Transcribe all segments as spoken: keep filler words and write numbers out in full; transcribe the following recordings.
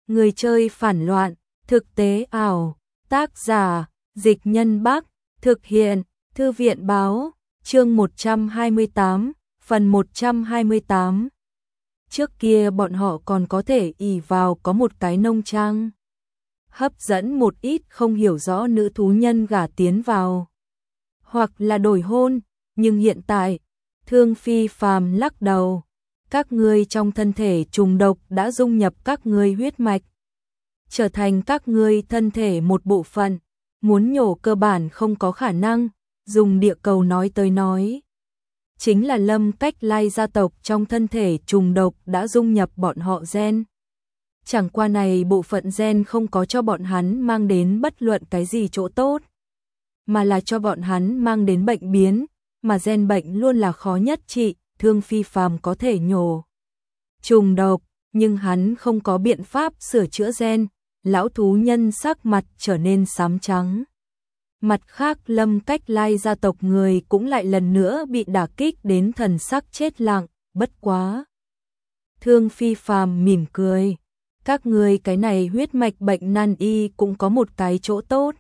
Người chơi phản loạn, thực tế ảo, tác giả, Dịch Nhân Bắc, thực hiện, Thư viện báo, chương một trăm hai mươi tám, phần một trăm hai mươi tám. Trước kia bọn họ còn có thể ỷ vào có một cái nông trang, hấp dẫn một ít không hiểu rõ nữ thú nhân gả tiến vào, hoặc là đổi hôn, nhưng hiện tại, Thương Phi Phàm lắc đầu, các ngươi trong thân thể trùng độc đã dung nhập các ngươi huyết mạch, trở thành các ngươi thân thể một bộ phận, muốn nhổ cơ bản không có khả năng, dùng địa cầu nói tới nói. Chính là Lâm Cách Lai gia tộc trong thân thể trùng độc đã dung nhập bọn họ gen. Chẳng qua này bộ phận gen không có cho bọn hắn mang đến bất luận cái gì chỗ tốt, mà là cho bọn hắn mang đến bệnh biến, mà gen bệnh luôn là khó nhất trị. Thương Phi Phàm có thể nhổ trùng độc, nhưng hắn không có biện pháp sửa chữa gen. Lão thú nhân sắc mặt trở nên xám trắng. Mặt khác Lâm Cách Lai gia tộc người cũng lại lần nữa bị đả kích đến thần sắc chết lặng, bất quá. Thương Phi Phàm mỉm cười, các người cái này huyết mạch bệnh nan y cũng có một cái chỗ tốt.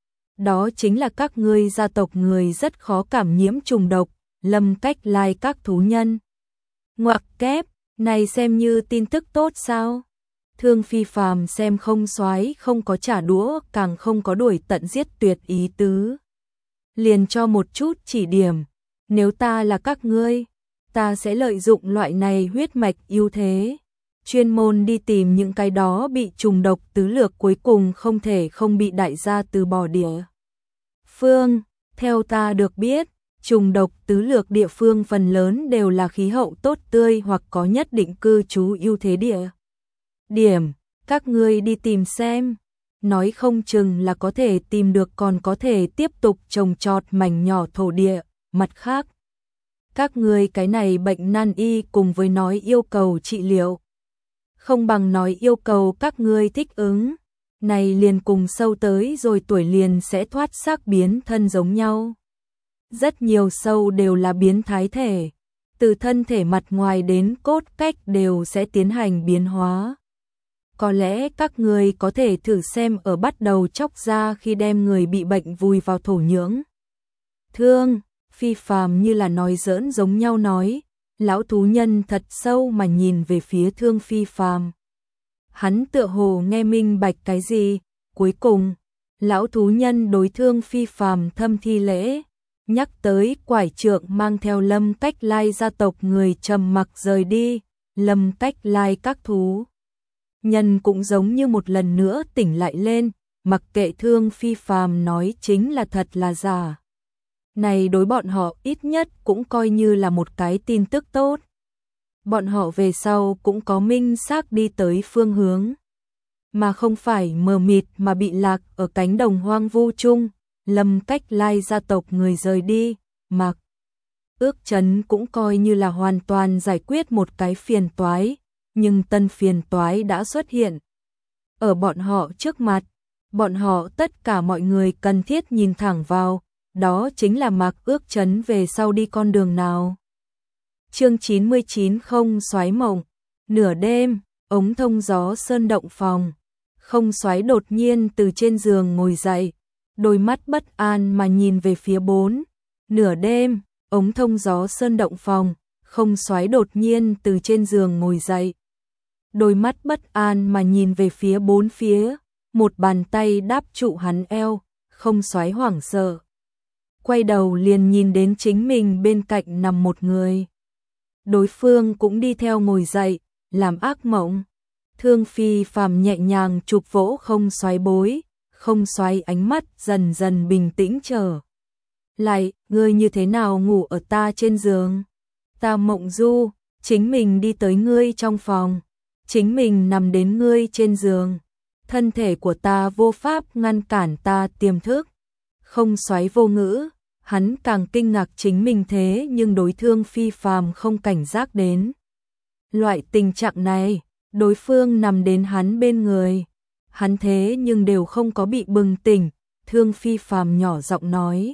Đó chính là các ngươi gia tộc người rất khó cảm nhiễm trùng độc. Lâm Cách Lai các thú nhân. Ngoặc kép, này xem như tin tức tốt sao? Thương Phi Phàm xem không xoái, không có trả đũa, càng không có đuổi tận giết tuyệt ý tứ. Liền cho một chút chỉ điểm, nếu ta là các ngươi, ta sẽ lợi dụng loại này huyết mạch ưu thế, chuyên môn đi tìm những cái đó bị trùng độc tứ lược cuối cùng không thể không bị đại gia từ bỏ địa phương. Theo ta được biết, trùng độc tứ lược địa phương phần lớn đều là khí hậu tốt tươi hoặc có nhất định cư trú ưu thế địa điểm, các ngươi đi tìm xem, nói không chừng là có thể tìm được, còn có thể tiếp tục trồng trọt mảnh nhỏ thổ địa. Mặt khác, các ngươi cái này bệnh nan y cùng với nói yêu cầu trị liệu, không bằng nói yêu cầu các ngươi thích ứng, này liền cùng sâu tới rồi tuổi liền sẽ thoát xác biến thân giống nhau. Rất nhiều sâu đều là biến thái thể, từ thân thể mặt ngoài đến cốt cách đều sẽ tiến hành biến hóa. Có lẽ các người có thể thử xem ở bắt đầu chóc ra khi đem người bị bệnh vùi vào thổ nhưỡng. Thương Phi Phàm như là nói giỡn giống nhau nói, lão thú nhân thật sâu mà nhìn về phía Thương Phi Phàm. Hắn tựa hồ nghe minh bạch cái gì, cuối cùng, lão thú nhân đối Thương Phi Phàm thâm thi lễ, nhắc tới quải trượng mang theo Lâm Cách Lai gia tộc người trầm mặc rời đi. Lâm Cách Lai các thú nhân cũng giống như một lần nữa tỉnh lại lên, mặc kệ Thương Phi Phàm nói chính là thật là giả. Này đối bọn họ ít nhất cũng coi như là một cái tin tức tốt. Bọn họ về sau cũng có minh xác đi tới phương hướng, mà không phải mờ mịt mà bị lạc ở cánh đồng hoang vu chung. Lâm Cách Lai gia tộc người rời đi, mặc ước chấn cũng coi như là hoàn toàn giải quyết một cái phiền toái, nhưng tân phiền toái đã xuất hiện ở bọn họ trước mặt. Bọn họ tất cả mọi người cần thiết nhìn thẳng vào, đó chính là Mạc Ước Chấn về sau đi con đường nào. Chương chín mươi chín Không Soái Mộng. Nửa đêm, ống thông gió sơn động phòng, Không Soái đột nhiên từ trên giường ngồi dậy, đôi mắt bất an mà nhìn về phía bốn. Nửa đêm, ống thông gió sơn động phòng, Không Soái đột nhiên từ trên giường ngồi dậy, đôi mắt bất an mà nhìn về phía bốn phía, một bàn tay đáp trụ hắn eo. Không Soái hoảng sợ, quay đầu liền nhìn đến chính mình bên cạnh nằm một người. Đối phương cũng đi theo ngồi dậy, làm ác mộng. Thương Phi Phàm nhẹ nhàng chụp vỗ Không Soái bối, Không Soái ánh mắt dần dần bình tĩnh trở lại. Ngươi như thế nào ngủ ở ta trên giường? Ta mộng du, chính mình đi tới ngươi trong phòng, chính mình nằm đến ngươi trên giường, thân thể của ta vô pháp ngăn cản ta tiềm thức. Không Soái vô ngữ, hắn càng kinh ngạc chính mình thế nhưng đối Thương Phi Phàm không cảnh giác đến loại tình trạng này. Đối phương nằm đến hắn bên người, hắn thế nhưng đều không có bị bừng tỉnh. Thương Phi Phàm nhỏ giọng nói,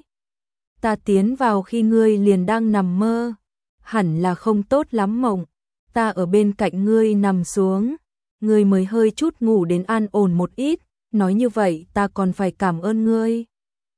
ta tiến vào khi ngươi liền đang nằm mơ, hẳn là không tốt lắm mộng. Ta ở bên cạnh ngươi nằm xuống, ngươi mới hơi chút ngủ đến an ổn một ít, nói như vậy ta còn phải cảm ơn ngươi.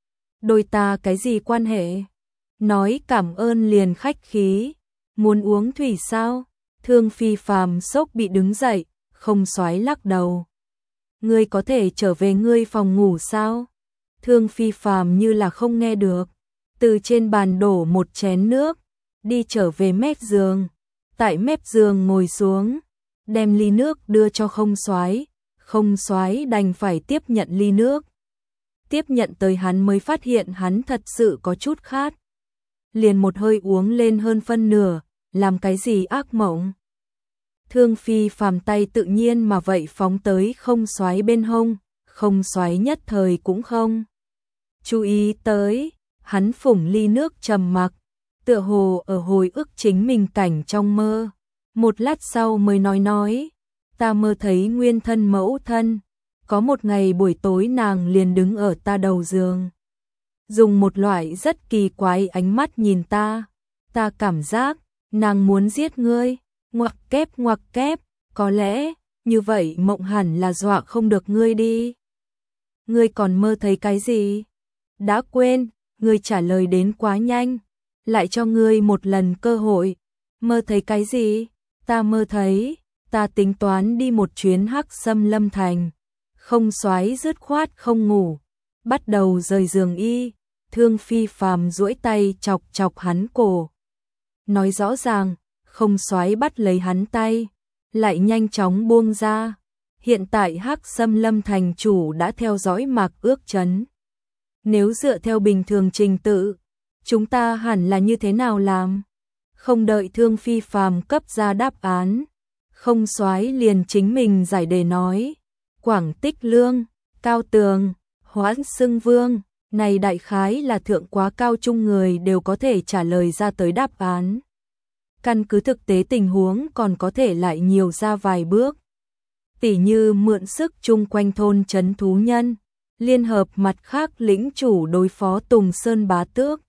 Đôi ta cái gì quan hệ? Nói cảm ơn liền khách khí, muốn uống thủy sao? Thương Phi Phàm sốc bị đứng dậy, không xoái lắc đầu. Ngươi có thể trở về ngươi phòng ngủ sao? Thương Phi Phàm như là không nghe được, từ trên bàn đổ một chén nước, đi trở về mép giường, tại mép giường ngồi xuống, đem ly nước đưa cho Không Soái. Không Soái đành phải tiếp nhận ly nước. Tiếp nhận tới hắn mới phát hiện hắn thật sự có chút khát. Liền một hơi uống lên hơn phân nửa, làm cái gì ác mộng. Thương Phi Phàm tay tự nhiên mà vậy phóng tới Không Soái bên hông, Không Soái nhất thời cũng không chú ý tới, hắn phủng ly nước trầm mặc, tựa hồ ở hồi ức chính mình cảnh trong mơ. Một lát sau mới nói nói, ta mơ thấy nguyên thân mẫu thân, có một ngày buổi tối nàng liền đứng ở ta đầu giường, dùng một loại rất kỳ quái ánh mắt nhìn ta, ta cảm giác nàng muốn giết ngươi. Ngoặc kép ngoặc kép, có lẽ như vậy mộng hẳn là dọa không được ngươi đi. Ngươi còn mơ thấy cái gì? Đã quên, ngươi trả lời đến quá nhanh, lại cho ngươi một lần cơ hội. Mơ thấy cái gì? Ta mơ thấy, ta tính toán đi một chuyến Hắc Xâm Lâm Thành. Không Soái dứt khoát không ngủ, bắt đầu rời giường y. Thương Phi Phàm duỗi tay chọc chọc hắn cổ, nói rõ ràng. Không Soái bắt lấy hắn tay, lại nhanh chóng buông ra. Hiện tại Hắc Xâm Lâm thành chủ đã theo dõi Mạc Ước Trấn. Nếu dựa theo bình thường trình tự, chúng ta hẳn là như thế nào làm? Không đợi Thương Phi Phàm cấp ra đáp án, Không Soái liền chính mình giải đề nói. Quảng Tích Lương, Cao Tường, Hoãn Xưng Vương, này đại khái là thượng quá cao trung người đều có thể trả lời ra tới đáp án. Căn cứ thực tế tình huống còn có thể lại nhiều ra vài bước. Tỉ như mượn sức chung quanh thôn trấn thú nhân, liên hợp mặt khác lĩnh chủ đối phó Tùng Sơn Bá Tước.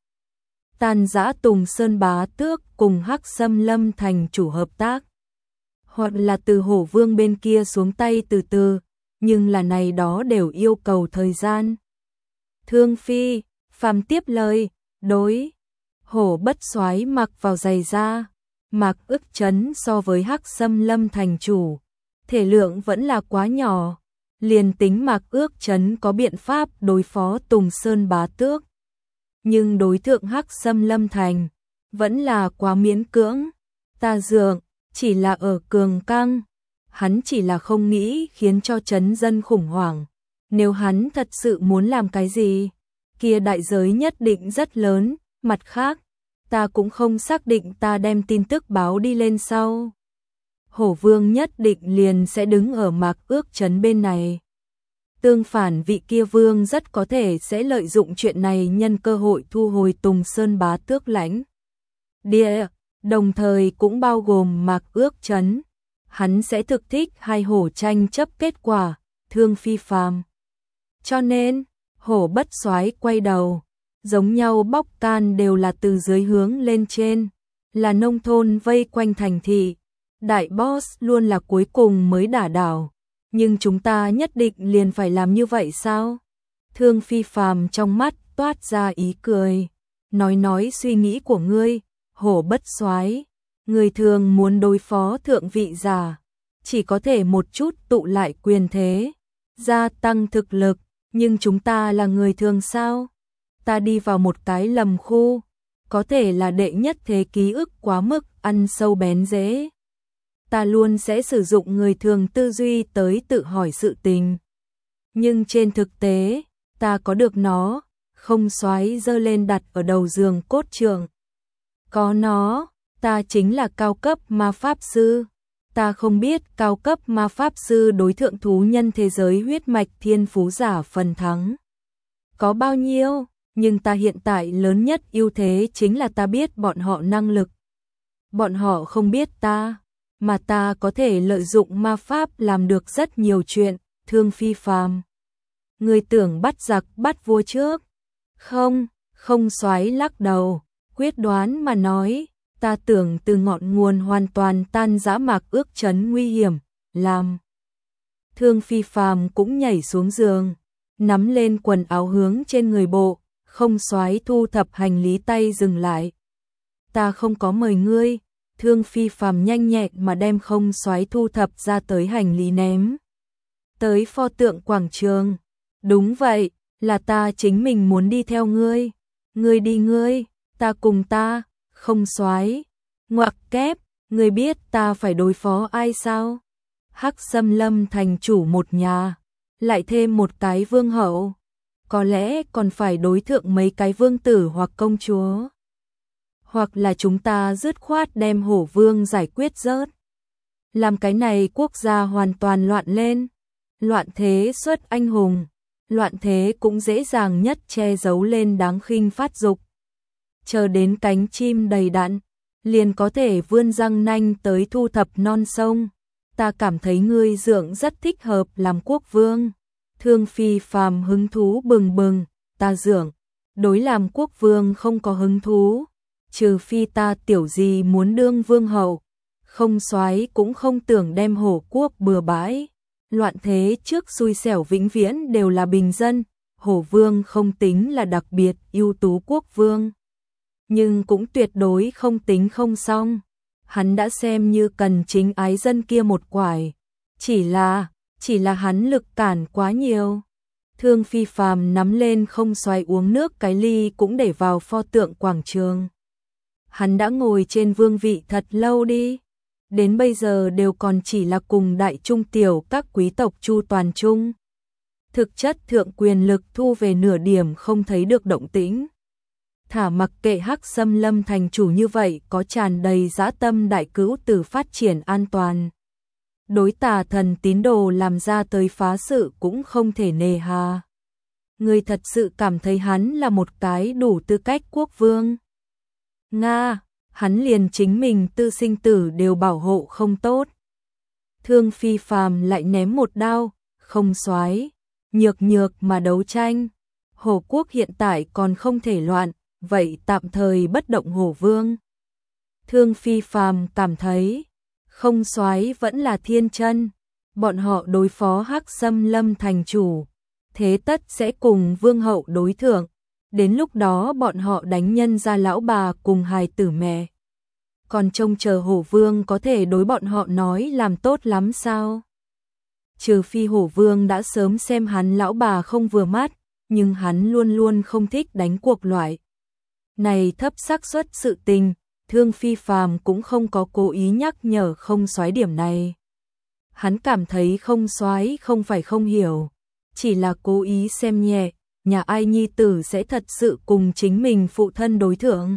Tàn giã Tùng Sơn Bá Tước cùng Hắc Xâm Lâm thành chủ hợp tác. Hoặc là từ Hổ Vương bên kia xuống tay từ từ, nhưng là này đó đều yêu cầu thời gian. Thương Phi Phàm tiếp lời, đối. Hổ Bất Soái mặc vào giày da. Mạc Ước Trấn so với Hắc Xâm Lâm thành chủ, thể lượng vẫn là quá nhỏ, liền tính Mạc Ước Trấn có biện pháp đối phó Tùng Sơn Bá Tước, nhưng đối tượng Hắc Xâm Lâm thành vẫn là quá miễn cưỡng. Ta dượng chỉ là ở cường căng, hắn chỉ là không nghĩ khiến cho trấn dân khủng hoảng. Nếu hắn thật sự muốn làm cái gì, kia đại giới nhất định rất lớn. Mặt khác, ta cũng không xác định ta đem tin tức báo đi lên sau, Hổ Vương nhất định liền sẽ đứng ở Mạc Ước Trấn bên này. Tương phản vị kia vương rất có thể sẽ lợi dụng chuyện này nhân cơ hội thu hồi Tùng Sơn Bá Tước lãnh địa, đồng thời cũng bao gồm Mạc Ước Trấn. Hắn sẽ thực thích hai hổ tranh chấp kết quả, Thương Phi Phàm. Cho nên, Hổ Bất Soái quay đầu, giống nhau bóc can đều là từ dưới hướng lên trên, là nông thôn vây quanh thành thị. Đại boss luôn là cuối cùng mới đả đảo, nhưng chúng ta nhất định liền phải làm như vậy sao? Thương Phi Phàm trong mắt toát ra ý cười, nói nói suy nghĩ của ngươi, Hổ Bất Soái, người thường muốn đối phó thượng vị giả, chỉ có thể một chút tụ lại quyền thế, gia tăng thực lực, nhưng chúng ta là người thường sao? Ta đi vào một cái lầm khu, có thể là đệ nhất thế ký ức quá mức ăn sâu bén rễ. Ta luôn sẽ sử dụng người thường tư duy tới tự hỏi sự tình. Nhưng trên thực tế, ta có được nó. Không Soái giơ lên đặt ở đầu giường cốt trượng. Có nó, ta chính là cao cấp ma pháp sư. Ta không biết cao cấp ma pháp sư đối thượng thú nhân thế giới huyết mạch thiên phú giả phần thắng có bao nhiêu, nhưng ta hiện tại lớn nhất ưu thế chính là ta biết bọn họ năng lực. Bọn họ không biết ta, mà ta có thể lợi dụng ma pháp làm được rất nhiều chuyện. Thương Phi Phàm, người tưởng bắt giặc bắt vua trước? Không, Không Soái lắc đầu, quyết đoán mà nói, ta tưởng từ ngọn nguồn hoàn toàn tan rã Mạc Ước Trấn nguy hiểm, làm Thương Phi Phàm cũng nhảy xuống giường, nắm lên quần áo hướng trên người bộ, không soái thu thập hành lý tay dừng lại. Ta không có mời ngươi. Thương Phi Phàm nhanh nhẹn mà đem không soái thu thập ra tới hành lý ném tới pho tượng quảng trường. Đúng vậy, là ta chính mình muốn đi theo ngươi. Ngươi đi ngươi, ta cùng ta, không soái. Ngoặc kép, ngươi biết ta phải đối phó ai sao? Hắc Xâm Lâm thành chủ một nhà, lại thêm một cái vương hậu, có lẽ còn phải đối thượng mấy cái vương tử hoặc công chúa. Hoặc là chúng ta dứt khoát đem hổ vương giải quyết rớt. Làm cái này quốc gia hoàn toàn loạn lên. Loạn thế xuất anh hùng, loạn thế cũng dễ dàng nhất che giấu lên đáng khinh phát dục. Chờ đến cánh chim đầy đặn, liền có thể vươn răng nanh tới thu thập non sông. Ta cảm thấy ngươi dưỡng rất thích hợp làm quốc vương. Thương Phi Phàm hứng thú bừng bừng, ta dưỡng, đối làm quốc vương không có hứng thú. Trừ phi ta tiểu gì muốn đương vương hậu, không soái cũng không tưởng đem hổ quốc bừa bãi. Loạn thế trước xui xẻo vĩnh viễn đều là bình dân, hổ vương không tính là đặc biệt ưu tú quốc vương. Nhưng cũng tuyệt đối không tính không xong. Hắn đã xem như cần chính ái dân kia một quải. Chỉ là, chỉ là hắn lực cản quá nhiều. Thương Phi Phàm nắm lên không soái uống nước cái ly cũng để vào pho tượng quảng trường. Hắn đã ngồi trên vương vị thật lâu đi. Đến bây giờ đều còn chỉ là cùng đại trung tiểu các quý tộc chu toàn chung. Thực chất thượng quyền lực thu về nửa điểm không thấy được động tĩnh. Thả mặc kệ Hắc Xâm Lâm thành chủ như vậy có tràn đầy dã tâm đại cữu tử phát triển an toàn. Đối tà thần tín đồ làm ra tới phá sự cũng không thể nề hà. Người thật sự cảm thấy hắn là một cái đủ tư cách quốc vương. Nga, hắn liền chính mình tư sinh tử đều bảo hộ không tốt. Thương Phi Phàm lại ném một đao, không soái, nhược nhược mà đấu tranh. Hổ quốc hiện tại còn không thể loạn, vậy tạm thời bất động hổ vương. Thương Phi Phàm cảm thấy, không soái vẫn là thiên chân, bọn họ đối phó Hắc Xâm Lâm thành chủ, thế tất sẽ cùng vương hậu đối thượng. Đến lúc đó bọn họ đánh nhân ra lão bà cùng hài tử mẹ. Còn trông chờ hổ vương có thể đối bọn họ nói làm tốt lắm sao? Trừ phi hổ vương đã sớm xem hắn lão bà không vừa mắt, nhưng hắn luôn luôn không thích đánh cuộc loại. Này thấp xác suất sự tình, Thương Phi Phàm cũng không có cố ý nhắc nhở không soái điểm này. Hắn cảm thấy không soái không phải không hiểu, chỉ là cố ý xem nhẹ. Nhà ai nhi tử sẽ thật sự cùng chính mình phụ thân đối thượng.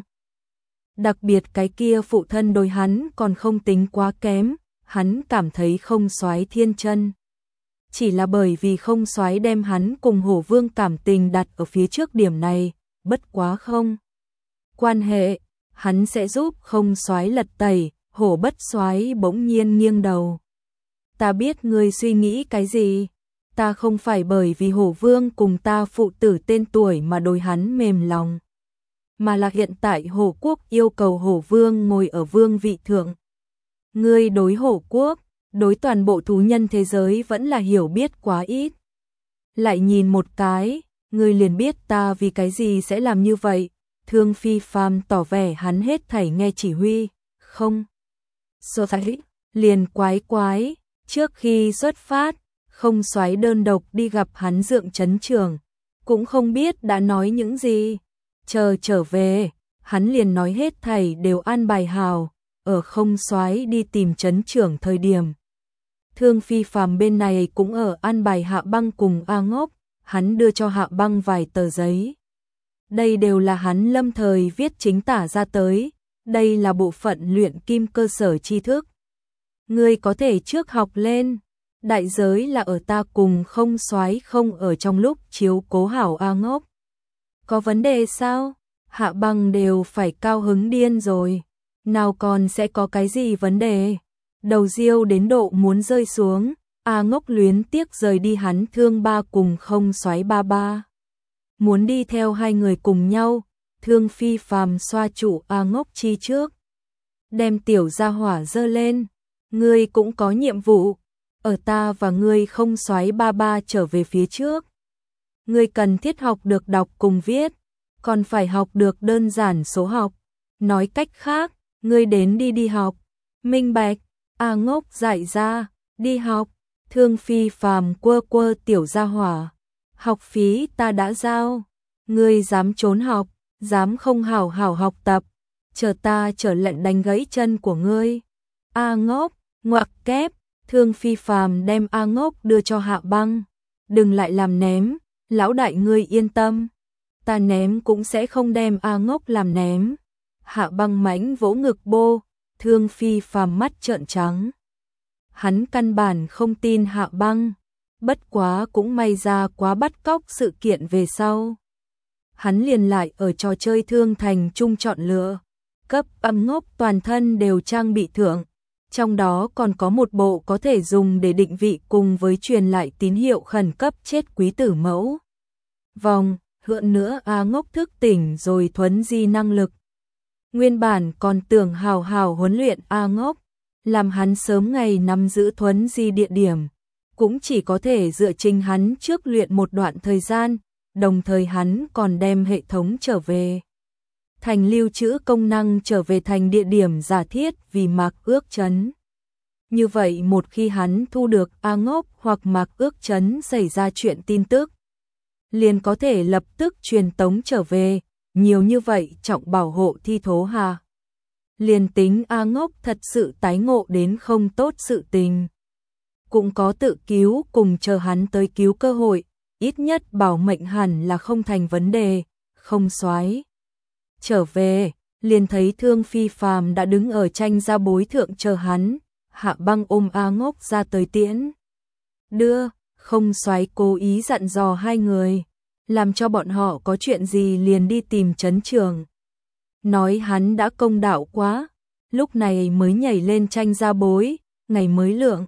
Đặc biệt cái kia phụ thân đối hắn còn không tính quá kém, hắn cảm thấy không soái thiên chân. Chỉ là bởi vì không soái đem hắn cùng hổ vương cảm tình đặt ở phía trước điểm này, bất quá không. Quan hệ, hắn sẽ giúp không soái lật tẩy, hổ bất soái bỗng nhiên nghiêng đầu. Ta biết ngươi suy nghĩ cái gì. Ta không phải bởi vì hổ vương cùng ta phụ tử tên tuổi mà đối hắn mềm lòng, mà là hiện tại hổ quốc yêu cầu hổ vương ngồi ở vương vị thượng. Ngươi đối hổ quốc, đối toàn bộ thú nhân thế giới vẫn là hiểu biết quá ít. Lại nhìn một cái, ngươi liền biết ta vì cái gì sẽ làm như vậy. Thương Phi Phàm tỏ vẻ hắn hết thảy nghe chỉ huy, không. Số thấy, liền quái quái, trước khi xuất phát, không soái đơn độc đi gặp hắn dượng trấn trưởng, cũng không biết đã nói những gì. Chờ trở về, hắn liền nói hết thảy đều an bài hào, ở không soái đi tìm trấn trưởng thời điểm. Thương Phi Phàm bên này cũng ở an bài Hạ Băng cùng A Ngốc, hắn đưa cho Hạ Băng vài tờ giấy. Đây đều là hắn lâm thời viết chính tả ra tới, đây là bộ phận luyện kim cơ sở tri thức. Ngươi có thể trước học lên. Đại giới là ở ta cùng không soái không ở trong lúc chiếu cố hảo A Ngốc. Có vấn đề sao? Hạ Băng đều phải cao hứng điên rồi. Nào còn sẽ có cái gì vấn đề? Đầu riêu đến độ muốn rơi xuống, A Ngốc luyến tiếc rời đi hắn thương ba cùng không soái ba ba. Muốn đi theo hai người cùng nhau, Thương Phi Phàm xoa trụ A Ngốc chi trước. Đem tiểu gia hỏa dơ lên, ngươi cũng có nhiệm vụ. ở ta và ngươi không xoáy ba ba trở về phía trước. Ngươi cần thiết học được đọc cùng viết, còn phải học được đơn giản số học. Nói cách khác, ngươi đến đi đi học. Minh bạch, A Ngốc dạy ra, đi học. Thương Phi Phàm quơ quơ tiểu gia hỏa. Học phí ta đã giao. Ngươi dám trốn học, dám không hảo hảo học tập, chờ ta trở lệnh đánh gãy chân của ngươi. A Ngốc, ngoặc kép, Thương Phi Phàm đem A Ngốc đưa cho Hạ Băng. Đừng lại làm ném, lão đại ngươi yên tâm. Ta ném cũng sẽ không đem A Ngốc làm ném. Hạ Băng mãnh vỗ ngực bô, Thương Phi Phàm mắt trợn trắng. Hắn căn bản không tin Hạ Băng, bất quá cũng may ra quá bắt cóc sự kiện về sau. Hắn liền lại ở trò chơi Thương Thành Trung chọn lựa, cấp âm Ngốc toàn thân đều trang bị thượng, trong đó còn có một bộ có thể dùng để định vị cùng với truyền lại tín hiệu khẩn cấp chết quý tử mẫu. Vòng, hơn nữa A Ngốc thức tỉnh rồi thuấn di năng lực. Nguyên bản còn tưởng hào hào huấn luyện A Ngốc, làm hắn sớm ngày nắm giữ thuấn di địa điểm, cũng chỉ có thể dựa trình hắn trước luyện một đoạn thời gian, đồng thời hắn còn đem hệ thống trở về thành lưu trữ công năng trở về thành địa điểm giả thiết vì Mạc Ước Trấn. Như vậy một khi hắn thu được A Ngốc hoặc Mạc Ước Trấn xảy ra chuyện tin tức, liền có thể lập tức truyền tống trở về, nhiều như vậy trọng bảo hộ thi thố hà. Liền tính A Ngốc thật sự tái ngộ đến không tốt sự tình, cũng có tự cứu cùng chờ hắn tới cứu cơ hội, ít nhất bảo mệnh hẳn là không thành vấn đề, không xoái. Trở về, liền thấy Thương Phi Phàm đã đứng ở tranh gia bối thượng chờ hắn, Hạ Băng ôm A Ngốc ra tới tiễn. Đưa, không xoái cố ý dặn dò hai người, làm cho bọn họ có chuyện gì liền đi tìm trấn trường. Nói hắn đã công đạo quá, lúc này mới nhảy lên tranh gia bối, ngày mới lượng.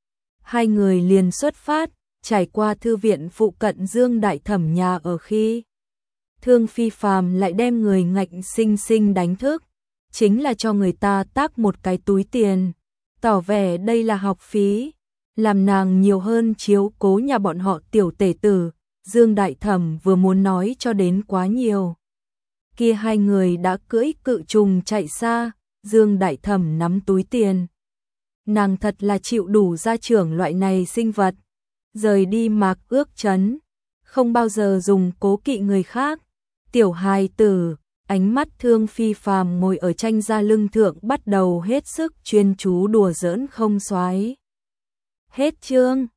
Hai người liền xuất phát, trải qua thư viện phụ cận Dương Đại Thẩm nhà ở khi Thương Phi Phàm lại đem người ngạnh sinh sinh đánh thức, chính là cho người ta tác một cái túi tiền, tỏ vẻ đây là học phí, làm nàng nhiều hơn chiếu cố nhà bọn họ tiểu tể tử. Dương Đại Thẩm vừa muốn nói cho đến quá nhiều, kia hai người đã cưỡi cự trùng chạy xa. Dương Đại Thẩm nắm túi tiền, nàng thật là chịu đủ gia trưởng loại này sinh vật, rời đi Mạc Ước Trấn, không bao giờ dùng cố kỵ người khác. Tiểu hài tử, ánh mắt Thương Phi Phàm ngồi ở tranh gia lưng thượng bắt đầu hết sức chuyên chú đùa giỡn không xoái. Hết chương.